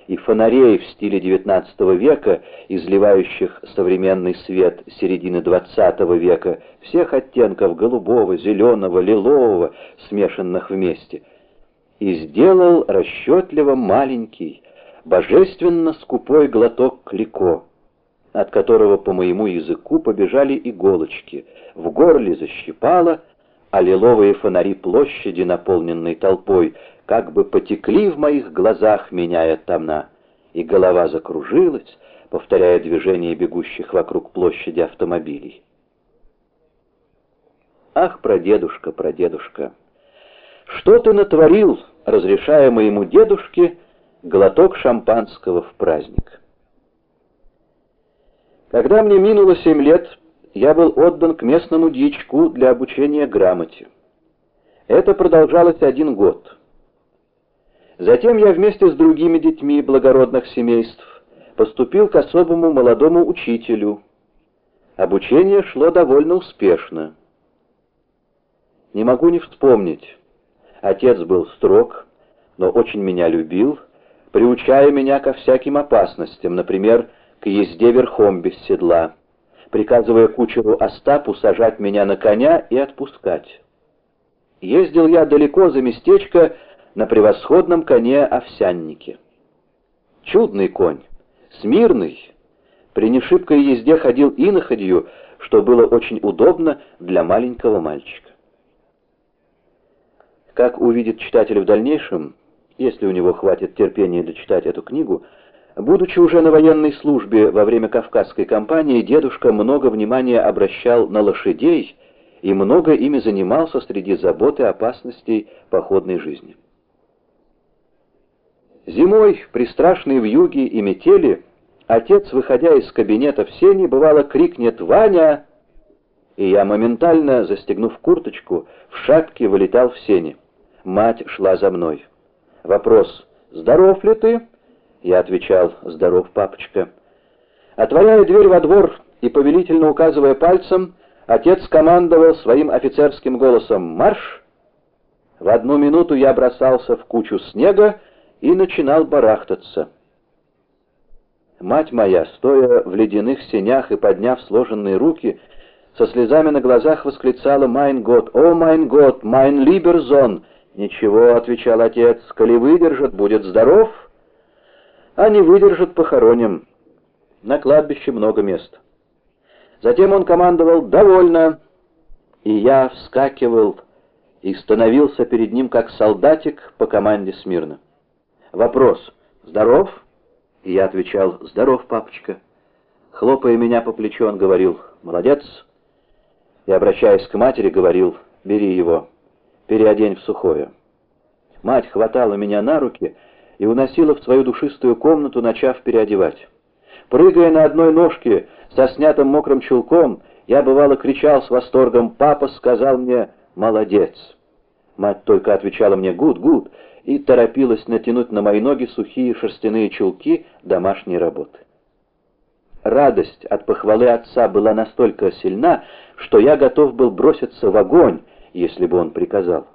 и фонарей в стиле XIX века, изливающих современный свет середины XX века, всех оттенков голубого, зеленого, лилового, смешанных вместе, и сделал расчетливо маленький, божественно скупой глоток клико, от которого по моему языку побежали иголочки, в горле защипало, а лиловые фонари площади, наполненной толпой, как бы потекли в моих глазах, меняя тона, и голова закружилась, повторяя движение бегущих вокруг площади автомобилей. Ах, прадедушка, прадедушка, что ты натворил, разрешая моему дедушке глоток шампанского в праздник? Когда мне минуло 7 лет, я был отдан к местному дьячку для обучения грамоте. Это продолжалось 1 год. Затем я вместе с другими детьми благородных семейств поступил к особому молодому учителю. Обучение шло довольно успешно. Не могу не вспомнить. Отец был строг, но очень меня любил, приучая меня ко всяким опасностям, например, к езде верхом без седла, приказывая кучеру Остапу сажать меня на коня и отпускать. Ездил я далеко за местечко на превосходном коне-овсяннике. Чудный конь, смирный, при нешибкой езде ходил иноходью, что было очень удобно для маленького мальчика. Как увидит читатель в дальнейшем, если у него хватит терпения дочитать эту книгу, будучи уже на военной службе во время Кавказской кампании, дедушка много внимания обращал на лошадей и много ими занимался среди забот и опасностей походной жизни. Зимой, при страшной вьюге и метели, отец, выходя из кабинета в сени, бывало крикнет «Ваня!», и я моментально, застегнув курточку, в шапке вылетал в сени. Мать шла за мной. Вопрос «Здоров ли ты?» Я отвечал «Здоров, папочка». Отворяя дверь во двор и повелительно указывая пальцем, отец командовал своим офицерским голосом «Марш!». В 1 минуту я бросался в кучу снега и начинал барахтаться. Мать моя, стоя в ледяных сенях и подняв сложенные руки, со слезами на глазах восклицала «Майн Гот! О, майн Гот! Майн Либерзон!» «Ничего», — отвечал отец, — «коли выдержит, будет здоров, а не выдержит, похороним. На кладбище много мест». Затем он командовал «Довольно!», и я вскакивал и становился перед ним как солдатик по команде смирно. Вопрос «Здоров?» И я отвечал «Здоров, папочка». Хлопая меня по плечу, он говорил «Молодец!» и, обращаясь к матери, говорил «Бери его, переодень в сухое». Мать хватала меня на руки и уносила в свою душистую комнату, начав переодевать. Прыгая на одной ножке со снятым мокрым чулком, я, бывало, кричал с восторгом «Папа сказал мне «Молодец!». Мать только отвечала мне «Гуд, гуд!» и торопилась натянуть на мои ноги сухие шерстяные чулки домашней работы. Радость от похвалы отца была настолько сильна, что я готов был броситься в огонь, если бы он приказал.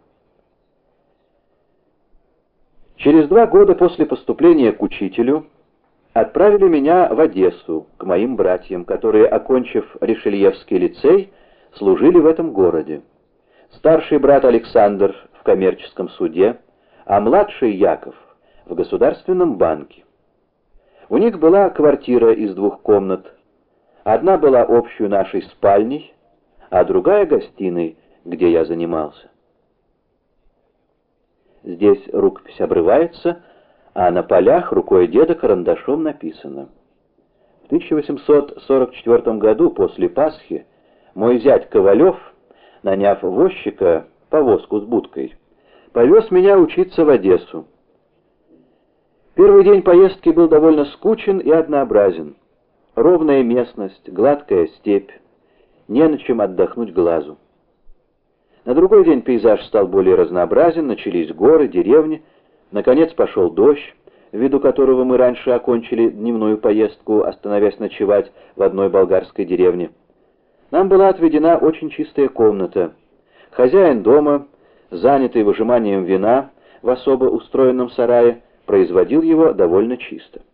Через 2 года после поступления к учителю отправили меня в Одессу к моим братьям, которые, окончив Ришельевский лицей, служили в этом городе. Старший брат Александр в коммерческом суде, а младший Яков в Государственном банке. У них была квартира из 2 комнат. Одна была общей нашей спальней, а другая гостиной, где я занимался. Здесь рукопись обрывается, а на полях рукой деда карандашом написано: в 1844 году, после Пасхи, мой зять Ковалев, наняв возчика, повозку с будкой, повез меня учиться в Одессу. Первый день поездки был довольно скучен и однообразен. Ровная местность, гладкая степь, не на чем отдохнуть глазу. На другой день пейзаж стал более разнообразен, начались горы, деревни, наконец пошел дождь, ввиду которого мы раньше окончили дневную поездку, остановясь ночевать в одной болгарской деревне. Нам была отведена очень чистая комната. Хозяин дома, занятый выжиманием вина в особо устроенном сарае, производил его довольно чисто.